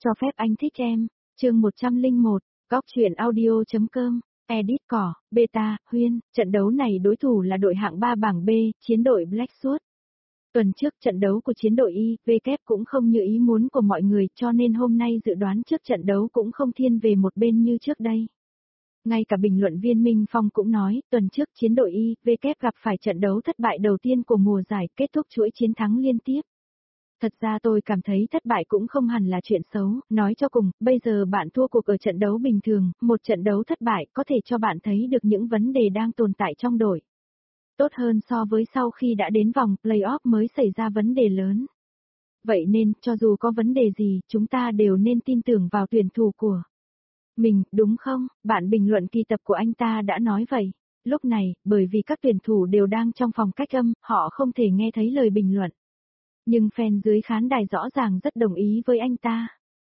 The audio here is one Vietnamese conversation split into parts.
Cho phép anh thích em, chương 101, Góc truyện audio.com, edit cỏ, beta, Huyên, trận đấu này đối thủ là đội hạng 3 bảng B, chiến đội Blackwood. Tuần trước trận đấu của chiến đội Y, V kép cũng không như ý muốn của mọi người cho nên hôm nay dự đoán trước trận đấu cũng không thiên về một bên như trước đây. Ngay cả bình luận viên Minh Phong cũng nói, tuần trước chiến đội Y, V kép gặp phải trận đấu thất bại đầu tiên của mùa giải kết thúc chuỗi chiến thắng liên tiếp. Thật ra tôi cảm thấy thất bại cũng không hẳn là chuyện xấu, nói cho cùng, bây giờ bạn thua cuộc ở trận đấu bình thường, một trận đấu thất bại có thể cho bạn thấy được những vấn đề đang tồn tại trong đội. Tốt hơn so với sau khi đã đến vòng playoff mới xảy ra vấn đề lớn. Vậy nên, cho dù có vấn đề gì, chúng ta đều nên tin tưởng vào tuyển thủ của mình, đúng không? Bạn bình luận kỳ tập của anh ta đã nói vậy. Lúc này, bởi vì các tuyển thủ đều đang trong phòng cách âm, họ không thể nghe thấy lời bình luận. Nhưng fan dưới khán đài rõ ràng rất đồng ý với anh ta.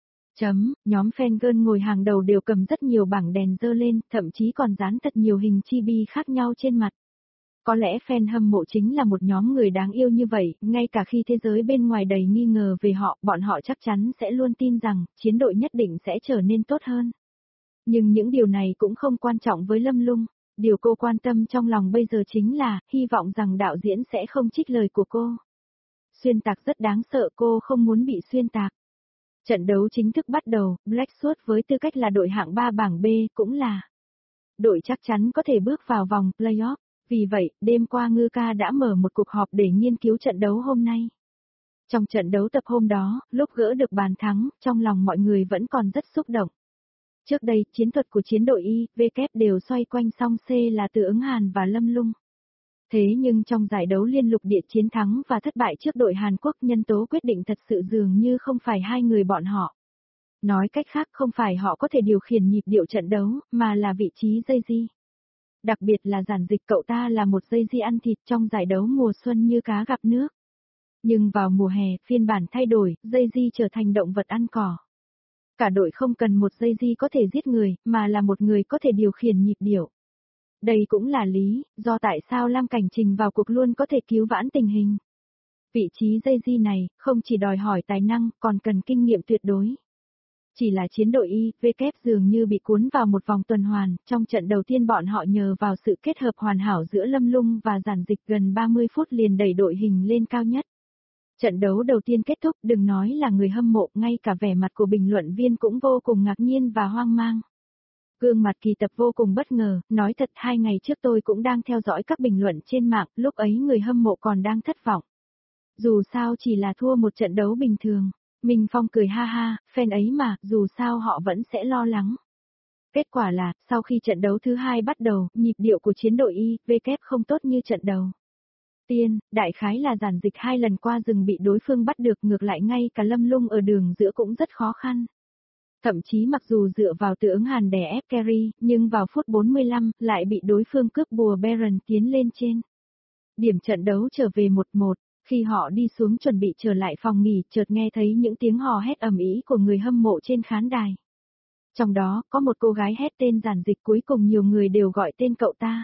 Nhóm fan girl ngồi hàng đầu đều cầm rất nhiều bảng đèn dơ lên, thậm chí còn dán thật nhiều hình chibi khác nhau trên mặt. Có lẽ fan hâm mộ chính là một nhóm người đáng yêu như vậy, ngay cả khi thế giới bên ngoài đầy nghi ngờ về họ, bọn họ chắc chắn sẽ luôn tin rằng, chiến đội nhất định sẽ trở nên tốt hơn. Nhưng những điều này cũng không quan trọng với Lâm Lung, điều cô quan tâm trong lòng bây giờ chính là, hy vọng rằng đạo diễn sẽ không trích lời của cô. Xuyên tạc rất đáng sợ, cô không muốn bị xuyên tạc. Trận đấu chính thức bắt đầu, Blackwood với tư cách là đội hạng 3 bảng B cũng là đội chắc chắn có thể bước vào vòng playoff. Vì vậy, đêm qua Ngư Ca đã mở một cuộc họp để nghiên cứu trận đấu hôm nay. Trong trận đấu tập hôm đó, lúc gỡ được bàn thắng, trong lòng mọi người vẫn còn rất xúc động. Trước đây, chiến thuật của chiến đội Y, V kép đều xoay quanh song C là Từ Ứng Hàn và Lâm Lung. Thế nhưng trong giải đấu liên lục địa chiến thắng và thất bại trước đội Hàn Quốc, nhân tố quyết định thật sự dường như không phải hai người bọn họ. Nói cách khác, không phải họ có thể điều khiển nhịp điệu trận đấu, mà là vị trí dây di. Đặc biệt là Giản Dịch, cậu ta là một dây di ăn thịt trong giải đấu mùa xuân như cá gặp nước. Nhưng vào mùa hè, phiên bản thay đổi, dây di trở thành động vật ăn cỏ. Cả đội không cần một dây di có thể giết người, mà là một người có thể điều khiển nhịp điệu. Đây cũng là lý do tại sao Lam Cảnh Trình vào cuộc luôn có thể cứu vãn tình hình. Vị trí dây di này, không chỉ đòi hỏi tài năng, còn cần kinh nghiệm tuyệt đối. Chỉ là chiến đội Y, V kép dường như bị cuốn vào một vòng tuần hoàn, trong trận đầu tiên bọn họ nhờ vào sự kết hợp hoàn hảo giữa Lâm Lung và Giản Dịch gần 30 phút liền đẩy đội hình lên cao nhất. Trận đấu đầu tiên kết thúc, đừng nói là người hâm mộ, ngay cả vẻ mặt của bình luận viên cũng vô cùng ngạc nhiên và hoang mang. Gương mặt Kỳ Tập vô cùng bất ngờ, nói thật 2 ngày trước tôi cũng đang theo dõi các bình luận trên mạng, lúc ấy người hâm mộ còn đang thất vọng. Dù sao chỉ là thua một trận đấu bình thường. Minh Phong cười ha ha, fan ấy mà, dù sao họ vẫn sẽ lo lắng. Kết quả là, sau khi trận đấu thứ 2 bắt đầu, nhịp điệu của chiến đội Y, V kép không tốt như trận đầu tiên, đại khái là Giản Dịch 2 lần qua rừng bị đối phương bắt được, ngược lại ngay cả Lâm Lung ở đường giữa cũng rất khó khăn. Thậm chí mặc dù dựa vào Từ Ứng Hàn đè ép carry, nhưng vào phút 45, lại bị đối phương cướp bùa Baron tiến lên trên. Điểm trận đấu trở về 1-1. Khi họ đi xuống chuẩn bị trở lại phòng nghỉ, chợt nghe thấy những tiếng hò hét ầm ĩ của người hâm mộ trên khán đài. Trong đó, có một cô gái hét tên Giản Dịch, cuối cùng nhiều người đều gọi tên cậu ta.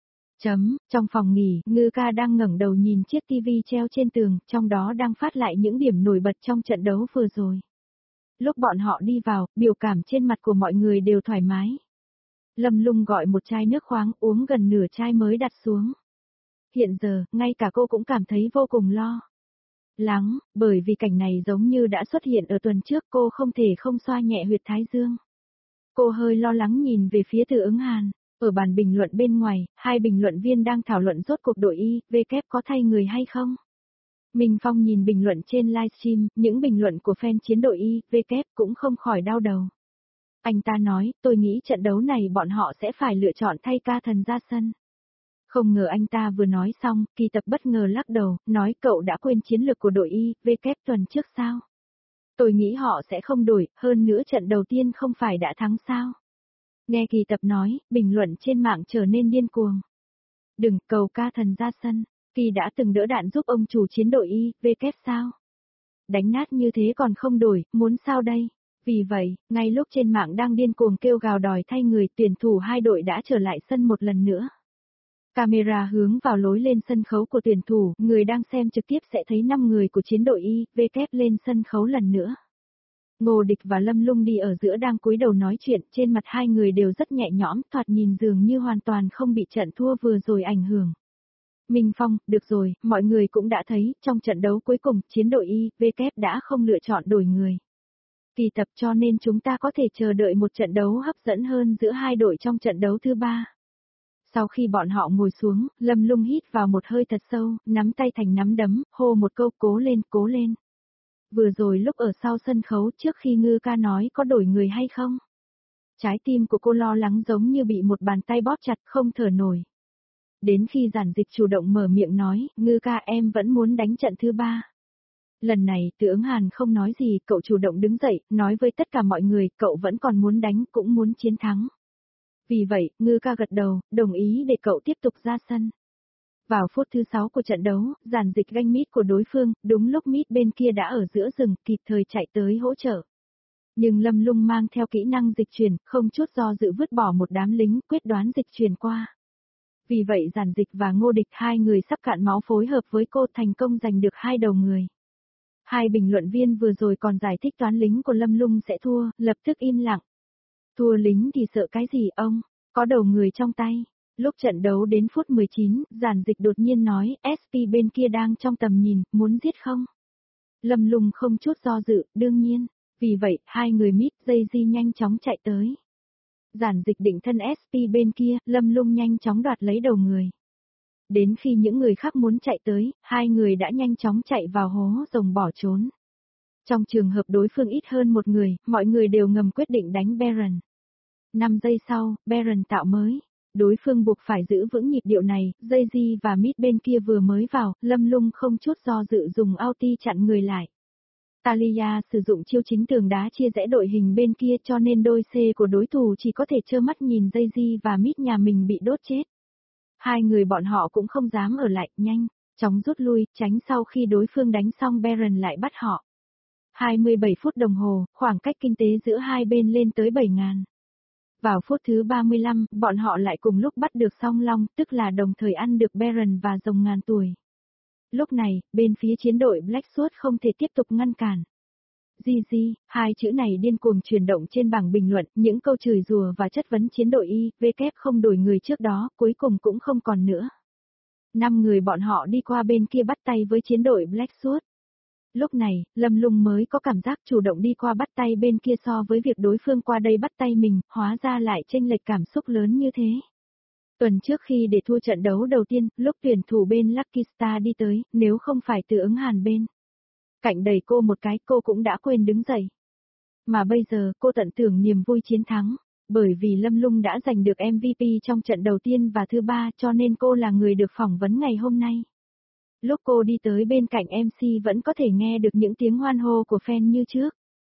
Trong phòng nghỉ, Ngư Ca đang ngẩng đầu nhìn chiếc tivi treo trên tường, trong đó đang phát lại những điểm nổi bật trong trận đấu vừa rồi. Lúc bọn họ đi vào, biểu cảm trên mặt của mọi người đều thoải mái. Lâm Lung gọi một chai nước khoáng, uống gần nửa chai mới đặt xuống. Hiện giờ, ngay cả cô cũng cảm thấy vô cùng lo lắng, bởi vì cảnh này giống như đã xuất hiện ở tuần trước, cô không thể không xoa nhẹ huyệt thái dương. Cô hơi lo lắng nhìn về phía Từ Ứng Hàn, ở bàn bình luận bên ngoài, hai bình luận viên đang thảo luận rốt cuộc đội Y, V kép có thay người hay không. Minh Phong nhìn bình luận trên livestream, những bình luận của fan chiến đội Y, V kép cũng không khỏi đau đầu. Anh ta nói, tôi nghĩ trận đấu này bọn họ sẽ phải lựa chọn thay Ca Thần ra sân. Không ngờ anh ta vừa nói xong, Kỳ Tập bất ngờ lắc đầu, nói cậu đã quên chiến lược của đội Y, V kép tuần trước sao? Tôi nghĩ họ sẽ không đổi, hơn nữa trận đầu tiên không phải đã thắng sao? Nghe Kỳ Tập nói, bình luận trên mạng trở nên điên cuồng. Đừng cầu Ca Thần ra sân, Kỳ đã từng đỡ đạn giúp ông chủ chiến đội Y, V kép sao? Đánh nát như thế còn không đổi, muốn sao đây? Vì vậy, ngay lúc trên mạng đang điên cuồng kêu gào đòi thay người, tuyển thủ hai đội đã trở lại sân một lần nữa. Camera hướng vào lối lên sân khấu của tuyển thủ, người đang xem trực tiếp sẽ thấy 5 người của chiến đội Y, V kép lên sân khấu lần nữa. Ngô Địch và Lâm Lung đi ở giữa đang cúi đầu nói chuyện, trên mặt hai người đều rất nhẹ nhõm, thoạt nhìn dường như hoàn toàn không bị trận thua vừa rồi ảnh hưởng. Minh Phong, được rồi, mọi người cũng đã thấy, trong trận đấu cuối cùng, chiến đội Y.V.K đã không lựa chọn đổi người. Kỳ tập cho nên chúng ta có thể chờ đợi một trận đấu hấp dẫn hơn giữa hai đội trong trận đấu thứ ba. Sau khi bọn họ ngồi xuống, Lâm Lung hít vào một hơi thật sâu, nắm tay thành nắm đấm, hô một câu cố lên, cố lên. Vừa rồi lúc ở sau sân khấu trước khi Ngư ca nói có đổi người hay không? Trái tim của cô lo lắng giống như bị một bàn tay bóp chặt không thở nổi. Đến khi Giản Dịch chủ động mở miệng nói, Ngư ca em vẫn muốn đánh trận thứ ba. Lần này Từ Ứng Hàn không nói gì, cậu chủ động đứng dậy, nói với tất cả mọi người, cậu vẫn còn muốn đánh, cũng muốn chiến thắng. Vì vậy, Ngư ca gật đầu, đồng ý để cậu tiếp tục ra sân. Vào phút thứ 6 của trận đấu, Giản Dịch ganh mít của đối phương, đúng lúc mít bên kia đã ở giữa rừng, kịp thời chạy tới hỗ trợ. Nhưng Lâm Lung mang theo kỹ năng dịch chuyển, không chút do dự vứt bỏ một đám lính, quyết đoán dịch chuyển qua. Vì vậy Giản Dịch và Ngô Địch hai người sắp cạn máu phối hợp với cô thành công giành được 2 đầu người. Hai bình luận viên vừa rồi còn giải thích toán lính của Lâm Lung sẽ thua, lập tức im lặng. Thua lính thì sợ cái gì ông, có đầu người trong tay. Lúc trận đấu đến phút 19, Giản Dịch đột nhiên nói, SP bên kia đang trong tầm nhìn, muốn giết không? Lâm Lung không chút do dự, đương nhiên. Vì vậy, hai người mít dây di nhanh chóng chạy tới. Giản Dịch định thân SP bên kia, Lâm Lung nhanh chóng đoạt lấy đầu người. Đến khi những người khác muốn chạy tới, hai người đã nhanh chóng chạy vào hố rồng bỏ trốn. Trong trường hợp đối phương ít hơn một người, mọi người đều ngầm quyết định đánh Baron. 5 giây sau, Baron tạo mới. Đối phương buộc phải giữ vững nhịp điệu này, dây di và mid bên kia vừa mới vào, Lâm Lung không chút do dự dùng ulti chặn người lại. Talia sử dụng chiêu chính tường đá chia rẽ đội hình bên kia cho nên đôi C của đối thủ chỉ có thể trơ mắt nhìn dây di và mid nhà mình bị đốt chết. Hai người bọn họ cũng không dám ở lại, nhanh, chóng rút lui, tránh sau khi đối phương đánh xong Baron lại bắt họ. 27 phút đồng hồ, khoảng cách kinh tế giữa hai bên lên tới 7.000. Vào phút thứ 35, bọn họ lại cùng lúc bắt được Song Long, tức là đồng thời ăn được Baron và rồng ngàn tuổi. Lúc này, bên phía chiến đội Blackwood không thể tiếp tục ngăn cản. GG, hai chữ này điên cuồng chuyển động trên bảng bình luận, những câu chửi rủa và chất vấn chiến đội Y.V.K không đổi người trước đó, cuối cùng cũng không còn nữa. 5 người bọn họ đi qua bên kia bắt tay với chiến đội Blackwood. Lúc này, Lâm Lung mới có cảm giác chủ động đi qua bắt tay bên kia so với việc đối phương qua đây bắt tay mình, hóa ra lại chênh lệch cảm xúc lớn như thế. Tuần trước khi để thua trận đấu đầu tiên, lúc tuyển thủ bên Lucky Star đi tới, nếu không phải Từ Ứng Hàn bên cạnh đẩy cô một cái, cô cũng đã quên đứng dậy. Mà bây giờ, cô tận tưởng niềm vui chiến thắng, bởi vì Lâm Lung đã giành được MVP trong trận đầu tiên và thứ ba cho nên cô là người được phỏng vấn ngày hôm nay. Lúc cô đi tới bên cạnh MC vẫn có thể nghe được những tiếng hoan hô của fan như trước.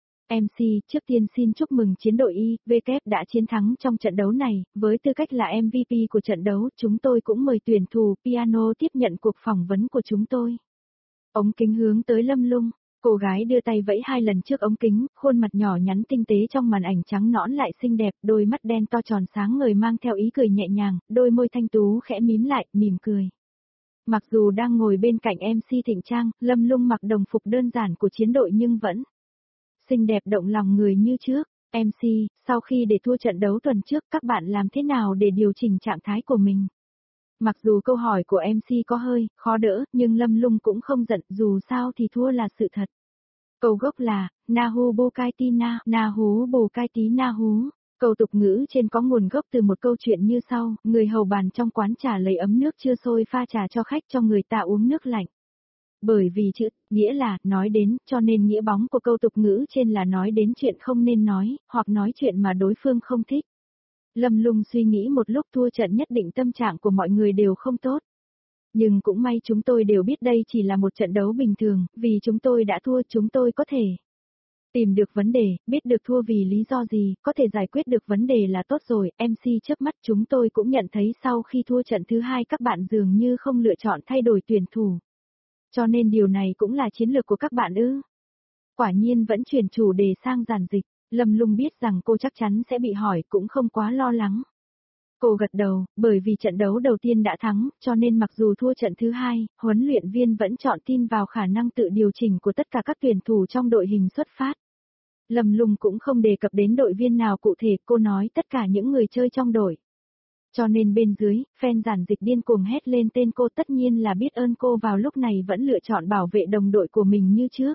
MC, trước tiên xin chúc mừng chiến đội Y.V.K đã chiến thắng trong trận đấu này, với tư cách là MVP của trận đấu, chúng tôi cũng mời tuyển thủ piano tiếp nhận cuộc phỏng vấn của chúng tôi. Ống kính hướng tới Lâm Lung, cô gái đưa tay vẫy 2 lần trước ống kính, khuôn mặt nhỏ nhắn tinh tế trong màn ảnh trắng nõn lại xinh đẹp, đôi mắt đen to tròn sáng ngời mang theo ý cười nhẹ nhàng, đôi môi thanh tú khẽ mím lại, mỉm cười. Mặc dù đang ngồi bên cạnh MC Thịnh Trang, Lâm Lung mặc đồng phục đơn giản của chiến đội nhưng vẫn xinh đẹp động lòng người như trước. MC, sau khi để thua trận đấu tuần trước các bạn làm thế nào để điều chỉnh trạng thái của mình? Mặc dù câu hỏi của MC có hơi khó đỡ, nhưng Lâm Lung cũng không giận, dù sao thì thua là sự thật. Câu gốc là, Nahu Bokaitina, Nahu Bokaiti Nahu. Câu tục ngữ trên có nguồn gốc từ một câu chuyện như sau, người hầu bàn trong quán trà lấy ấm nước chưa sôi pha trà cho khách cho người ta uống nước lạnh. Bởi vì chữ, nghĩa là, nói đến, cho nên nghĩa bóng của câu tục ngữ trên là nói đến chuyện không nên nói, hoặc nói chuyện mà đối phương không thích. Lâm Lung suy nghĩ một lúc thua trận nhất định tâm trạng của mọi người đều không tốt. Nhưng cũng may chúng tôi đều biết đây chỉ là một trận đấu bình thường, vì chúng tôi đã thua chúng tôi có thể tìm được vấn đề, biết được thua vì lý do gì, có thể giải quyết được vấn đề là tốt rồi, MC chớp mắt chúng tôi cũng nhận thấy sau khi thua trận thứ 2 các bạn dường như không lựa chọn thay đổi tuyển thủ. Cho nên điều này cũng là chiến lược của các bạn ư. Quả nhiên vẫn chuyển chủ đề sang Giản Dịch, Lâm Lung biết rằng cô chắc chắn sẽ bị hỏi cũng không quá lo lắng. Cô gật đầu, bởi vì trận đấu đầu tiên đã thắng, cho nên mặc dù thua trận thứ 2, huấn luyện viên vẫn chọn tin vào khả năng tự điều chỉnh của tất cả các tuyển thủ trong đội hình xuất phát. Lâm Lung cũng không đề cập đến đội viên nào cụ thể, cô nói tất cả những người chơi trong đội. Cho nên bên dưới, fan giản dịch điên cuồng hét lên tên cô, tất nhiên là biết ơn cô vào lúc này vẫn lựa chọn bảo vệ đồng đội của mình như trước.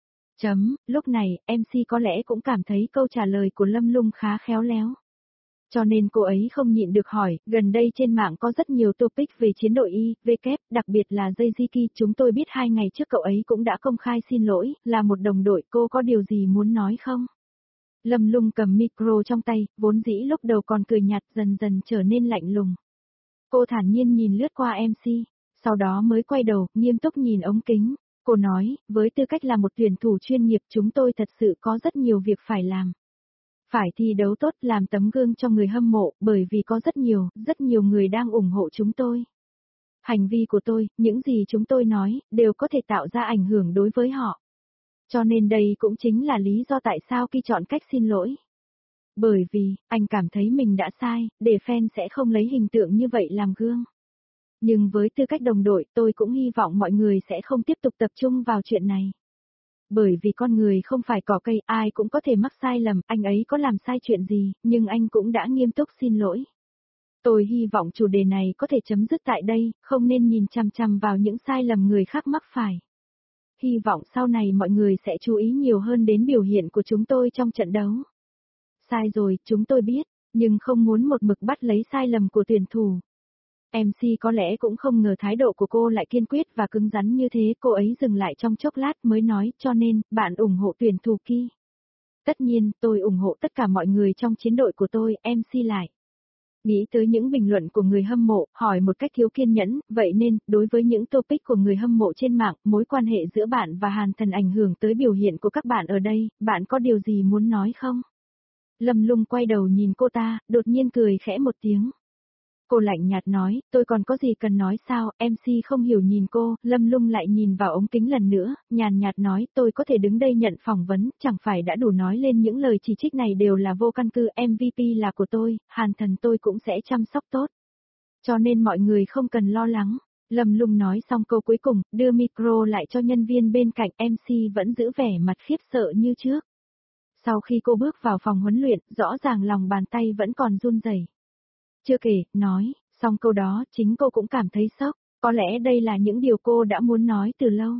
Lúc này, MC có lẽ cũng cảm thấy câu trả lời của Lâm Lung khá khéo léo. Cho nên cô ấy không nhịn được hỏi, gần đây trên mạng có rất nhiều topic về chiến đội Y, V kép, đặc biệt là Jayziki, chúng tôi biết 2 ngày trước cậu ấy cũng đã công khai xin lỗi, là một đồng đội, cô có điều gì muốn nói không? Lâm Lung cầm micro trong tay, vốn dĩ lúc đầu còn cười nhạt dần dần trở nên lạnh lùng. Cô thản nhiên nhìn lướt qua MC, sau đó mới quay đầu, nghiêm túc nhìn ống kính. Cô nói, với tư cách là một tuyển thủ chuyên nghiệp chúng tôi thật sự có rất nhiều việc phải làm. Phải thi đấu tốt, làm tấm gương cho người hâm mộ, bởi vì có rất nhiều người đang ủng hộ chúng tôi. Hành vi của tôi, những gì chúng tôi nói, đều có thể tạo ra ảnh hưởng đối với họ. Cho nên đây cũng chính là lý do tại sao khi chọn cách xin lỗi. Bởi vì, anh cảm thấy mình đã sai, để fan sẽ không lấy hình tượng như vậy làm gương. Nhưng với tư cách đồng đội, tôi cũng hy vọng mọi người sẽ không tiếp tục tập trung vào chuyện này. Bởi vì con người không phải cỏ cây, ai cũng có thể mắc sai lầm, anh ấy có làm sai chuyện gì, nhưng anh cũng đã nghiêm túc xin lỗi. Tôi hy vọng chủ đề này có thể chấm dứt tại đây, không nên nhìn chằm chằm vào những sai lầm người khác mắc phải. Hy vọng sau này mọi người sẽ chú ý nhiều hơn đến biểu hiện của chúng tôi trong trận đấu. Sai rồi, chúng tôi biết, nhưng không muốn một mực bắt lấy sai lầm của tuyển thủ. MC có lẽ cũng không ngờ thái độ của cô lại kiên quyết và cứng rắn như thế, cô ấy dừng lại trong chốc lát mới nói, cho nên, bạn ủng hộ tuyển thủ Ki. Tất nhiên, tôi ủng hộ tất cả mọi người trong chiến đội của tôi, MC lại. Nghĩ tới những bình luận của người hâm mộ, hỏi một cách thiếu kiên nhẫn, vậy nên, đối với những topic của người hâm mộ trên mạng, mối quan hệ giữa bạn và Hàn Thần ảnh hưởng tới biểu hiện của các bạn ở đây, bạn có điều gì muốn nói không? Lâm Lung quay đầu nhìn cô ta, đột nhiên cười khẽ một tiếng. Cô lạnh nhạt nói, tôi còn có gì cần nói sao, MC không hiểu nhìn cô, Lâm Lung lại nhìn vào ống kính lần nữa, nhàn nhạt nói, tôi có thể đứng đây nhận phỏng vấn, chẳng phải đã đủ nói lên những lời chỉ trích này đều là vô căn cứ, MVP là của tôi, Hàn Thần tôi cũng sẽ chăm sóc tốt. Cho nên mọi người không cần lo lắng. Lâm Lung nói xong câu cuối cùng, đưa micro lại cho nhân viên bên cạnh, MC vẫn giữ vẻ mặt khiếp sợ như trước. Sau khi cô bước vào phòng huấn luyện, rõ ràng lòng bàn tay vẫn còn run rẩy. Chưa kể, nói, xong câu đó, chính cô cũng cảm thấy sốc, có lẽ đây là những điều cô đã muốn nói từ lâu.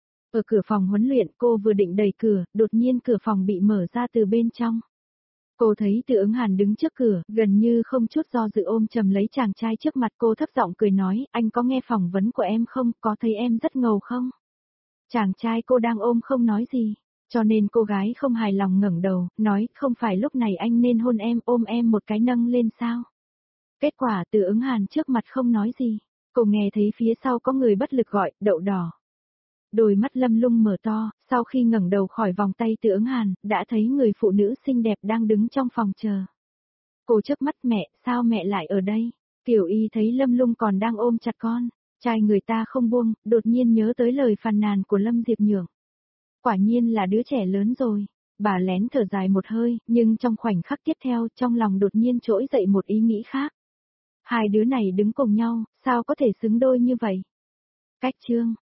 Ở cửa phòng huấn luyện, cô vừa định đẩy cửa, đột nhiên cửa phòng bị mở ra từ bên trong. Cô thấy Từ Ứng Hàn đứng trước cửa, gần như không chút do dự ôm chầm lấy chàng trai trước mặt, cô thấp giọng cười nói, anh có nghe phỏng vấn của em không, có thấy em rất ngầu không? Chàng trai cô đang ôm không nói gì, cho nên cô gái không hài lòng ngẩng đầu, nói, không phải lúc này anh nên hôn em, ôm em một cái nâng lên sao? Kết quả Từ Ứng Hàn trước mặt không nói gì, cô nghe thấy phía sau có người bất lực gọi, đậu đỏ. Đôi mắt Lâm Lung mở to, sau khi ngẩng đầu khỏi vòng tay Từ Ứng Hàn, đã thấy người phụ nữ xinh đẹp đang đứng trong phòng chờ. Cô chớp mắt, mẹ, sao mẹ lại ở đây? Tiểu Y thấy Lâm Lung còn đang ôm chặt con, trai người ta không buông, đột nhiên nhớ tới lời phàn nàn của Lâm Diệp Nhượng. Quả nhiên là đứa trẻ lớn rồi. Bà lén thở dài một hơi, nhưng trong khoảnh khắc tiếp theo, trong lòng đột nhiên trỗi dậy một ý nghĩ khác. Hai đứa này đứng cùng nhau, sao có thể xứng đôi như vậy? Cách chương